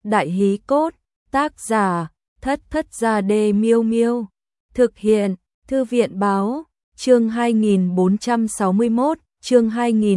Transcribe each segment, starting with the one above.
Đại hí cốt, tác giả, Thất Thất Gia Đê Miêu Miêu. Thực hiện, Thư viện báo, chương 2461, chương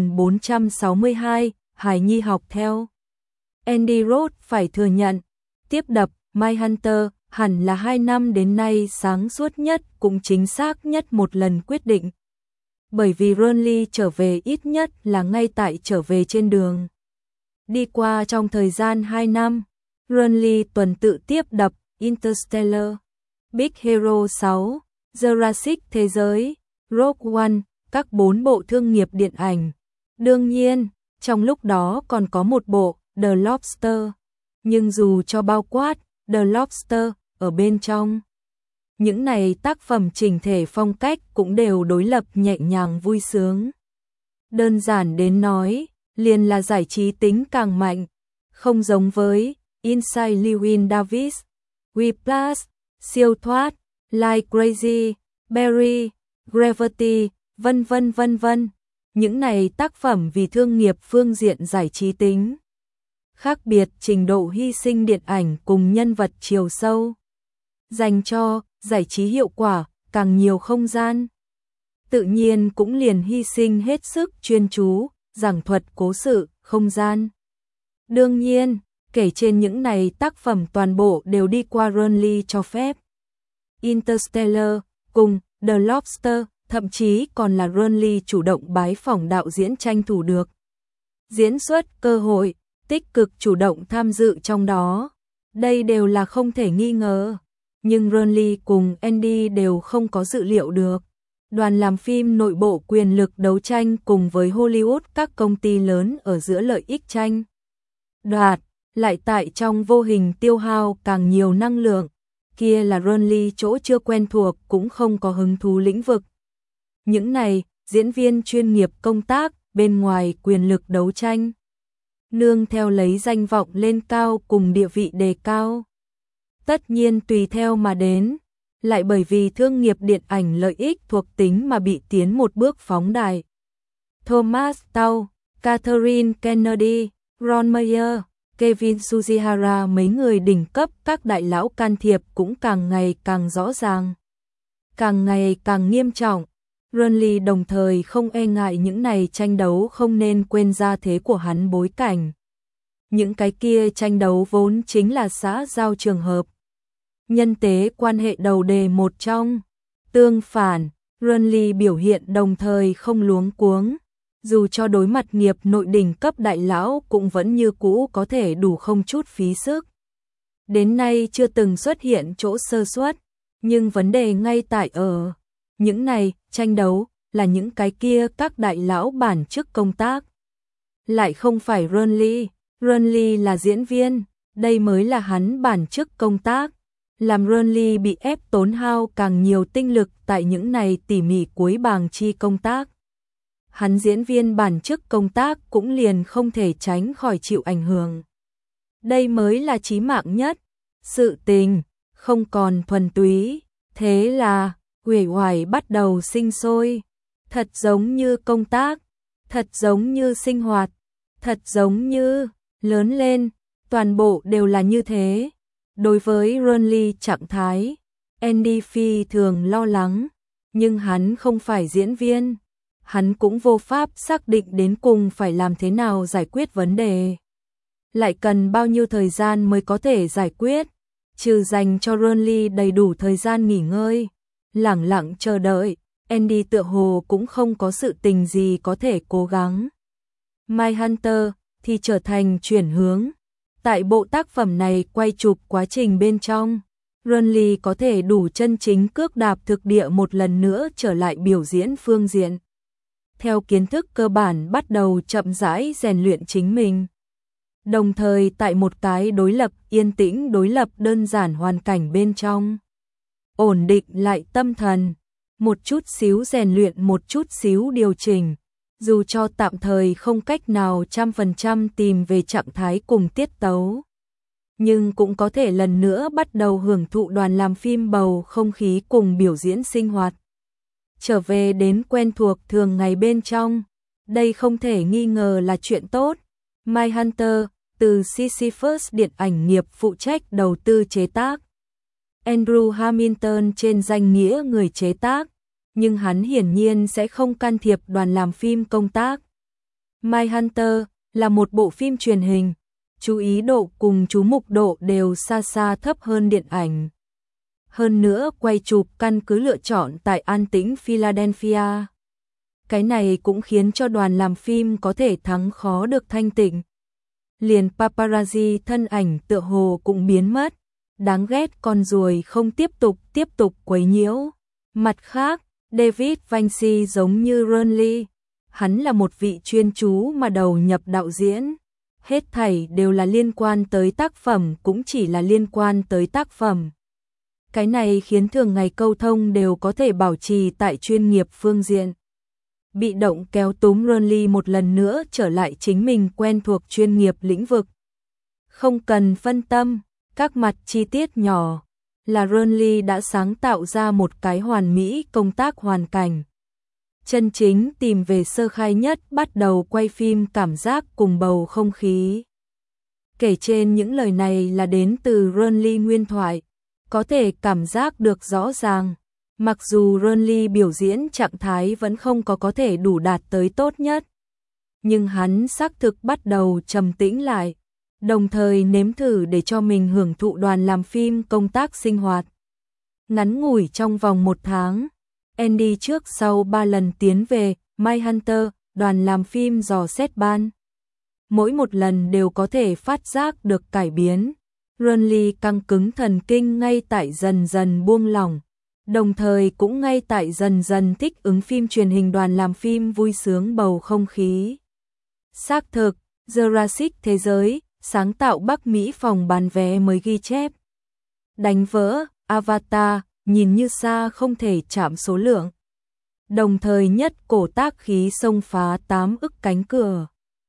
2462, Hải Nhi học theo. Andy Roth phải thừa nhận, tiếp đập Mindhunter hẳn là 2 năm đến nay sáng suốt nhất cũng chính xác nhất một lần quyết định. Bởi vì Ronly trở về ít nhất là ngay tại trở về trên đường. Đi qua trong thời gian 2 năm, Ronly tuần tự tiếp đập Interstellar, Big Hero 6, Jurassic Thế giới, Rogue One, các 4 bộ thương nghiệp điện ảnh. Đương nhiên, trong lúc đó còn có một bộ The Lobster, nhưng dù cho bao quát The Lobster ở bên trong, những này tác phẩm chỉnh thể phong cách cũng đều đối lập nhẹ nhàng vui sướng. Đơn giản đến nói, liền là giải trí tính càng mạnh, không giống với Inside Llewyn Davis, Whiplash, Siêu thoát, Like Crazy, Barry, Gravity, vân vân. Những này tác phẩm vì thương nghiệp phương diện giải trí tính. Khác biệt trình độ hy sinh điện ảnh cùng nhân vật chiều sâu. Dành cho giải trí hiệu quả càng nhiều không gian. Tự nhiên cũng liền hy sinh hết sức chuyên chú, giảng thuật cố sự, không gian. Đương nhiên, kể trên những này tác phẩm toàn bộ đều đi qua Ronly cho phép. Interstellar cùng The Lobster, thậm chí còn là Ronly chủ động bái phỏng đạo diễn tranh thủ được diễn xuất cơ hội, tích cực chủ động tham dự trong đó. Đây đều là không thể nghi ngờ. Nhưng Ronly cùng Andy đều không có dự liệu được. Đoàn làm phim nội bộ quyền lực đấu tranh cùng với Hollywood các công ty lớn ở giữa lợi ích tranh đoạt, lại tại trong vô hình tiêu hao càng nhiều năng lượng. Kia là Ronly chỗ chưa quen thuộc cũng không có hứng thú lĩnh vực. Những này, diễn viên chuyên nghiệp công tác, bên ngoài quyền lực đấu tranh. Nương theo lấy danh vọng lên cao cùng địa vị đề cao. Tất nhiên tùy theo mà đến, lại bởi vì thương nghiệp điện ảnh lợi ích thuộc tính mà bị tiến một bước phóng đại. Thomas Tao, Catherine Kennedy, Ron Meyer, Kevin Sujihara mấy người đỉnh cấp các đại lão can thiệp cũng càng ngày càng rõ ràng. Càng ngày càng nghiêm trọng. Ronly đồng thời không e ngại những này tranh đấu không nên quên ra thế của hắn bối cảnh. Những cái kia tranh đấu vốn chính là xã giao trường hợp. Nhân tế quan hệ đầu đề một trong. Tương phản, Ronly biểu hiện đồng thời không luống cuống. Dù cho đối mặt nghiệp nội đỉnh cấp đại lão cũng vẫn như cũ có thể đủ không chút phí sức. Đến nay chưa từng xuất hiện chỗ sơ suất, nhưng vấn đề ngay tại ở những này tranh đấu là những cái kia các đại lão bản chức công tác. Lại không phải Ronly, Ronly là diễn viên, đây mới là hắn bản chức công tác. Làm Ronly bị ép tốn hao càng nhiều tinh lực tại những này tỉ mỉ cuối bàng chi công tác. Hắn diễn viên bản chức công tác cũng liền không thể tránh khỏi chịu ảnh hưởng. Đây mới là chí mạng nhất. Sự tình không còn thuần túy, thế là uể oải bắt đầu sinh sôi. Thật giống như công tác, thật giống như sinh hoạt, thật giống như lớn lên, toàn bộ đều là như thế. Đối với Ronly trạng thái, Andy phi thường lo lắng, nhưng hắn không phải diễn viên. Hắn cũng vô pháp xác định đến cùng phải làm thế nào giải quyết vấn đề. Lại cần bao nhiêu thời gian mới có thể giải quyết, trừ dành cho Ronly đầy đủ thời gian nghỉ ngơi. Lẳng lặng chờ đợi, Andy tựa hồ cũng không có sự tình gì có thể cố gắng. Mindhunter thì trở thành chuyển hướng. Tại bộ tác phẩm này quay chụp quá trình bên trong, Ronly có thể đủ chân chính cước đạp thực địa một lần nữa trở lại biểu diễn phương diện. Theo kiến thức cơ bản bắt đầu chậm rãi rèn luyện chính mình. Đồng thời tại một cái đối lập yên tĩnh đối lập đơn giản hoàn cảnh bên trong. Ổn định lại tâm thần, một chút xíu rèn luyện một chút xíu điều chỉnh. Dù cho tạm thời không cách nào 100% tìm về trạng thái cùng tiết tấu. Nhưng cũng có thể lần nữa bắt đầu hưởng thụ đoàn làm phim bầu không khí cùng biểu diễn sinh hoạt. Trở về đến quen thuộc thường ngày bên trong, đây không thể nghi ngờ là chuyện tốt. Mindhunter từ Sisyphus điện ảnh nghiệp phụ trách đầu tư chế tác. Andrew Hamilton trên danh nghĩa người chế tác, nhưng hắn hiển nhiên sẽ không can thiệp đoàn làm phim công tác. Mindhunter là một bộ phim truyền hình, chú ý độ cùng chú mục độ đều xa xa thấp hơn điện ảnh. Hơn nữa quay chụp căn cứ lựa chọn tại an tĩnh Philadelphia. Cái này cũng khiến cho đoàn làm phim có thể thắng khó được thanh tịnh. Liền paparazzi thân ảnh tựa hồ cũng biến mất. Đáng ghét con ruồi không tiếp tục quấy nhiễu. Mặt khác, David Vinci giống như Ron-Lee. Hắn là một vị chuyên chú mà đầu nhập đạo diễn. Hết thảy đều là liên quan tới tác phẩm, cũng chỉ là liên quan tới tác phẩm. Cái này khiến thường ngày câu thông đều có thể bảo trì tại chuyên nghiệp phương diện. Bị động kéo túm Ron-Lee một lần nữa trở lại chính mình quen thuộc chuyên nghiệp lĩnh vực. Không cần phân tâm, các mặt chi tiết nhỏ là Ron-Lee đã sáng tạo ra một cái hoàn mỹ công tác hoàn cảnh. Chân chính tìm về sơ khai nhất, bắt đầu quay phim cảm giác cùng bầu không khí. Kể trên những lời này là đến từ Ron-Lee nguyên thoại, có thể cảm giác được rõ ràng. Mặc dù Ron-Lee biểu diễn trạng thái vẫn không có thể đủ đạt tới tốt nhất, nhưng hắn xác thực bắt đầu trầm tĩnh lại, đồng thời nếm thử để cho mình hưởng thụ đoàn làm phim công tác sinh hoạt. Ngắn ngủi trong vòng 1 tháng, Andy trước sau 3 lần tiến về Mindhunter, đoàn làm phim dò xét ban. Mỗi một lần đều có thể phát giác được cải biến. Ron-Lee căng cứng thần kinh ngay tại dần dần buông lỏng, đồng thời cũng ngay tại dần dần thích ứng phim truyền hình, đoàn làm phim vui sướng bầu không khí. Xác thực, Jurassic Thế giới, sáng tạo Bắc Mỹ phòng bán vé mới ghi chép. Đánh vỡ, Avatar, nhìn như xa không thể chạm số lượng. Đồng thời nhất cổ tác khí xông phá 8 ức cánh cửa.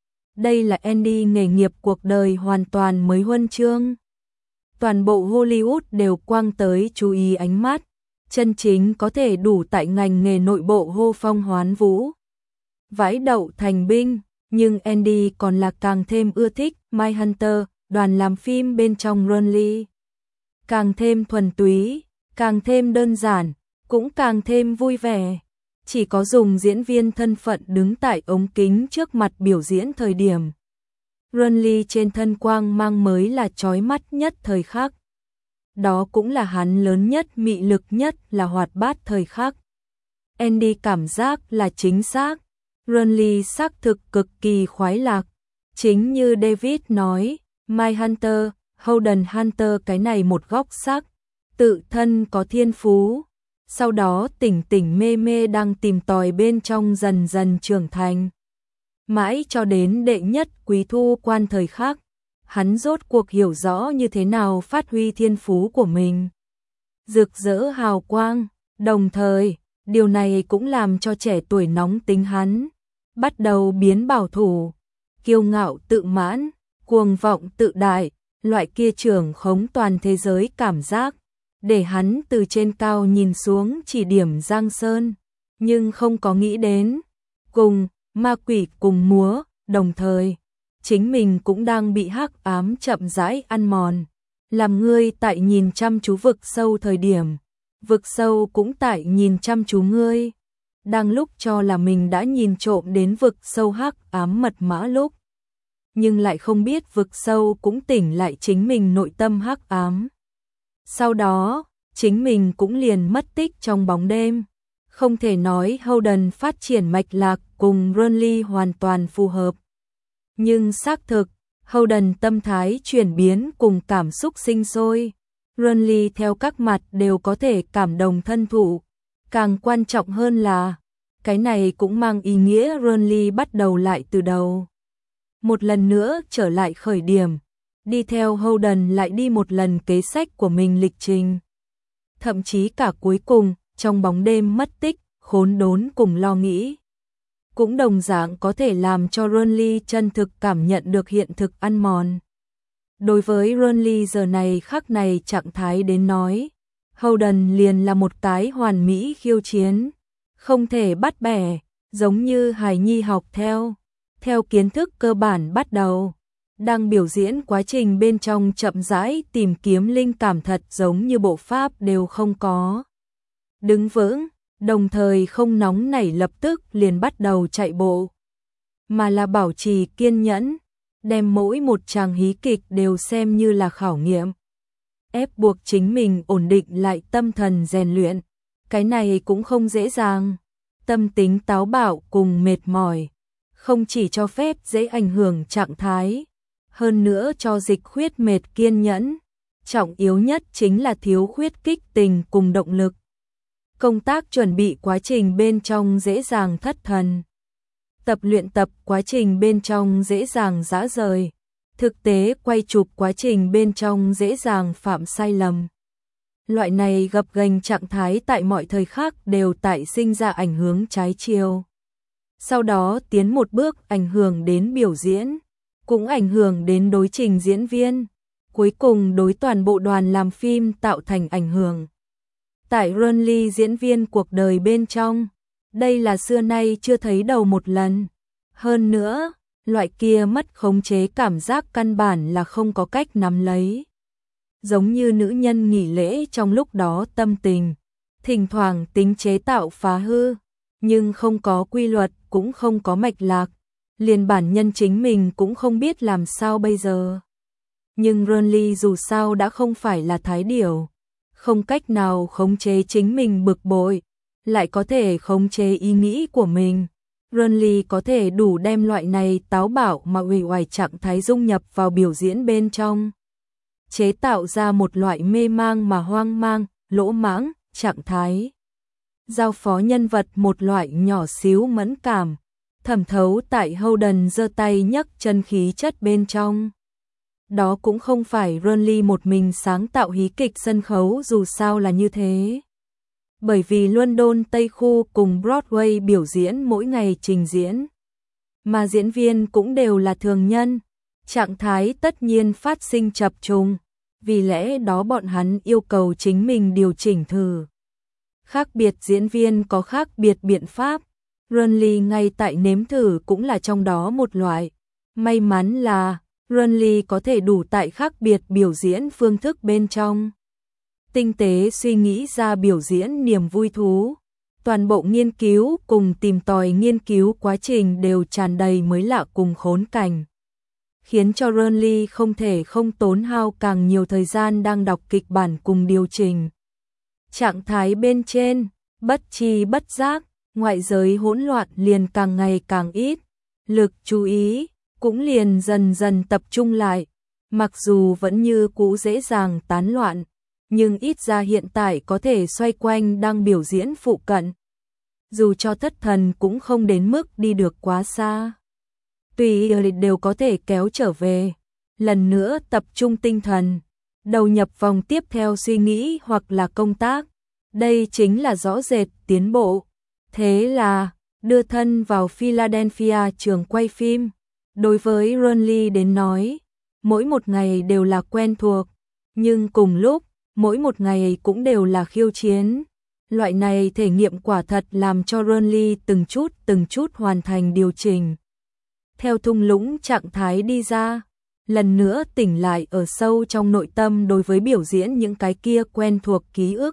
Đây là Andy nghề nghiệp cuộc đời hoàn toàn mới huân chương. Toàn bộ Hollywood đều quang tới chú ý ánh mắt, chân chính có thể đủ tại ngành nghề nội bộ hô phong hoán vũ. Vãi đậu thành binh, nhưng Andy còn là càng thêm ưa thích Mindhunter, đoàn làm phim bên trong Ron-Lee. Càng thêm thuần túy, càng thêm đơn giản, cũng càng thêm vui vẻ. Chỉ có dùng diễn viên thân phận đứng tại ống kính trước mặt biểu diễn thời điểm. Ron-Lee trên thân quang mang mới là chói mắt nhất thời khắc. Đó cũng là hắn lớn nhất, mị lực nhất, là hoạt bát thời khắc. Andy cảm giác là chính xác. Ron-Lee xác thực cực kỳ khoái lạc. Chính như David nói, Mindhunter, Holden Hunter cái này một góc sắc. Tự thân có thiên phú. Sau đó tỉnh tỉnh mê mê đang tìm tòi bên trong dần dần trưởng thành. Mãi cho đến đệ nhất quý thu quan thời khắc, hắn rốt cuộc hiểu rõ như thế nào phát huy thiên phú của mình. Rực rỡ hào quang, đồng thời, điều này cũng làm cho trẻ tuổi nóng tính hắn bắt đầu biến bảo thủ, kiêu ngạo tự mãn, cuồng vọng tự đại, loại kia trưởng khống toàn thế giới cảm giác, để hắn từ trên cao nhìn xuống chỉ điểm Giang Sơn, nhưng không có nghĩ đến, cùng ma quỷ cùng múa, đồng thời, chính mình cũng đang bị hắc ám chậm rãi ăn mòn, làm ngươi tại nhìn chăm chú vực sâu thời điểm, vực sâu cũng tại nhìn chăm chú ngươi, đang lúc cho là mình đã nhìn trộm đến vực sâu hắc ám mật mã lúc, nhưng lại không biết vực sâu cũng tỉnh lại chính mình nội tâm hắc ám. Sau đó, chính mình cũng liền mất tích trong bóng đêm. Không thể nói Holden phát triển mạch lạc cùng Ron-Lee hoàn toàn phù hợp. Nhưng xác thực, Holden tâm thái chuyển biến cùng cảm xúc sinh sôi. Ron-Lee theo các mặt đều có thể cảm đồng thân thụ. Càng quan trọng hơn là, cái này cũng mang ý nghĩa Ron-Lee bắt đầu lại từ đầu. Một lần nữa trở lại khởi điểm, đi theo Holden lại đi một lần kế sách của mình lịch trình. Thậm chí cả cuối cùng, trong bóng đêm mất tích, khốn đốn cùng lo nghĩ. Cũng đồng dạng có thể làm cho Ron-Lee chân thực cảm nhận được hiện thực ăn mòn. Đối với Ron-Lee giờ này khắc này trạng thái đến nói, Holden liền là một cái hoàn mỹ khiêu chiến, không thể bắt bẻ, giống như hài nhi học theo kiến thức cơ bản bắt đầu. Đang biểu diễn quá trình bên trong chậm rãi tìm kiếm linh cảm thật giống như bộ pháp đều không có. Đứng vững, đồng thời không nóng nảy lập tức liền bắt đầu chạy bộ. Mà là bảo trì kiên nhẫn, đem mỗi một tràng hí kịch đều xem như là khảo nghiệm. Ép buộc chính mình ổn định lại tâm thần rèn luyện. Cái này cũng không dễ dàng. Tâm tính táo bạo cùng mệt mỏi, không chỉ cho phép dễ ảnh hưởng trạng thái, hơn nữa cho dịch khuyết mệt kiên nhẫn. Trọng yếu nhất chính là thiếu khuyết kích tình cùng động lực. Công tác chuẩn bị quá trình bên trong dễ dàng thất thần. Tập luyện tập quá trình bên trong dễ dàng rã rời. Thực tế quay chụp quá trình bên trong dễ dàng phạm sai lầm. Loại này gập ghềnh trạng thái tại mọi thời khắc đều tại sinh ra ảnh hưởng trái chiều. Sau đó tiến một bước ảnh hưởng đến biểu diễn, cũng ảnh hưởng đến đối trình diễn viên, cuối cùng đối toàn bộ đoàn làm phim tạo thành ảnh hưởng. Tại Renly diễn viên cuộc đời bên trong, đây là xưa nay chưa thấy đầu một lần. Hơn nữa, loại kia mất khống chế cảm giác căn bản là không có cách nắm lấy. Giống như nữ nhân nghỉ lễ trong lúc đó tâm tình, thỉnh thoảng tính chế tạo phá hư, nhưng không có quy luật cũng không có mạch lạc, liền bản nhân chính mình cũng không biết làm sao bây giờ. Nhưng Renly dù sao đã không phải là thái điểu, không cách nào khống chế chính mình bực bội, lại có thể khống chế ý nghĩ của mình. Renly có thể đủ đem loại này táo bạo mà uể oải trạng thái dung nhập vào biểu diễn bên trong, chế tạo ra một loại mê mang mà hoang mang, lỗ mãng, trạng thái. Giao phó nhân vật một loại nhỏ xíu mẫn cảm, thẩm thấu tại Holden giơ tay nhấc chân khí chất bên trong. Đó cũng không phải Renly một mình sáng tạo hí kịch sân khấu dù sao là như thế. Bởi vì London Tây Khu cùng Broadway biểu diễn mỗi ngày trình diễn, mà diễn viên cũng đều là thường nhân, trạng thái tất nhiên phát sinh chập trùng, vì lẽ đó bọn hắn yêu cầu chính mình điều chỉnh thử. Khác biệt diễn viên có khác biệt biện pháp, Renly ngay tại nếm thử cũng là trong đó một loại. May mắn là Renly có thể đủ tại khác biệt biểu diễn phương thức bên trong tinh tế suy nghĩ ra biểu diễn niềm vui thú. Toàn bộ nghiên cứu cùng tìm tòi nghiên cứu quá trình đều tràn đầy mới lạ cùng khốn cảnh, khiến cho Renly không thể không tốn hao càng nhiều thời gian đang đọc kịch bản cùng điều chỉnh. Trạng thái bên trên, bất tri bất giác, ngoại giới hỗn loạn liền càng ngày càng ít, lực chú ý cũng liền dần dần tập trung lại, mặc dù vẫn như cũ dễ dàng tán loạn, nhưng ít ra hiện tại có thể xoay quanh đang biểu diễn phụ cận. Dù cho thất thần cũng không đến mức đi được quá xa. Tùy đều có thể kéo trở về, lần nữa tập trung tinh thần, đầu nhập vòng tiếp theo suy nghĩ hoặc là công tác. Đây chính là rõ rệt tiến bộ. Thế là, đưa thân vào Philadelphia trường quay phim. Đối với Renly đến nói, mỗi một ngày đều là quen thuộc, nhưng cùng lúc, mỗi một ngày cũng đều là khiêu chiến. Loại này thể nghiệm quả thật làm cho Renly từng chút hoàn thành điều chỉnh. Theo thung lũng trạng thái đi ra, lần nữa tỉnh lại ở sâu trong nội tâm đối với biểu diễn những cái kia quen thuộc ký ức.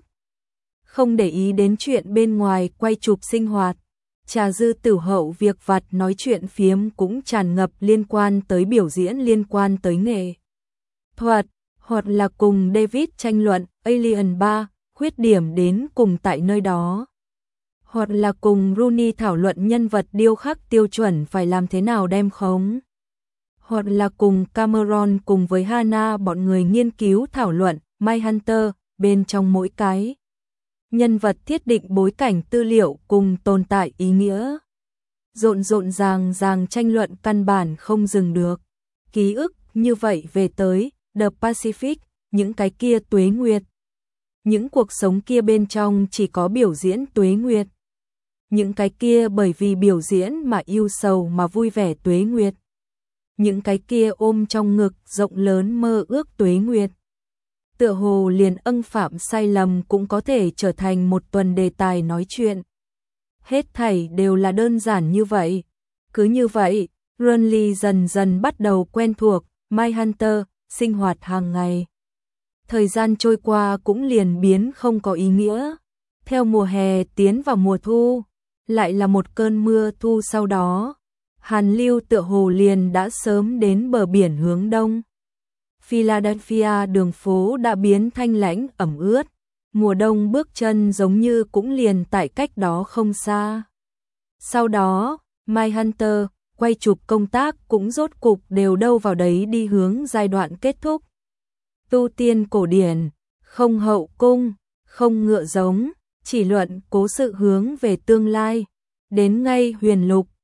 Không để ý đến chuyện bên ngoài quay chụp sinh hoạt, trà dư tử hậu việc vặt nói chuyện phiếm cũng tràn ngập liên quan tới biểu diễn liên quan tới nghệ thuật, hoặc là cùng David tranh luận Alien 3, khuyết điểm đến cùng tại nơi đó. Hoặc là cùng Rooney thảo luận nhân vật điêu khắc tiêu chuẩn phải làm thế nào đem khống. Hoặc là cùng Cameron cùng với Hannah bọn người nghiên cứu thảo luận Mindhunter bên trong mỗi cái nhân vật thiết định bối cảnh tư liệu cùng tồn tại ý nghĩa. Rộn ràng tranh luận căn bản không dừng được. Ký ức như vậy về tới The Pacific, những cái kia tuế nguyệt. Những cuộc sống kia bên trong chỉ có biểu diễn tuế nguyệt. Những cái kia bởi vì biểu diễn mà yêu sầu mà vui vẻ tuế nguyệt. Những cái kia ôm trong ngực rộng lớn mơ ước tuế nguyệt. Tựa hồ liền phạm sai lầm cũng có thể trở thành một tuần đề tài nói chuyện. Hết thảy đều là đơn giản như vậy. Cứ như vậy, Renly dần dần bắt đầu quen thuộc, Mindhunter, sinh hoạt hàng ngày. Thời gian trôi qua cũng liền biến không có ý nghĩa. Theo mùa hè tiến vào mùa thu, lại là một cơn mưa thu sau đó. Hàn lưu tựa hồ liền đã sớm đến bờ biển hướng đông. Philadelphia đường phố đã biến thanh lãnh ẩm ướt. Mùa đông bước chân giống như cũng liền tại cách đó không xa. Sau đó, Mindhunter, quay chụp công tác cũng rốt cục đều đâu vào đấy đi hướng giai đoạn kết thúc. Tu tiên cổ điển, không hậu cung, không ngựa giống, chỉ luận cố sự hướng về tương lai. Đến ngay huyền lục,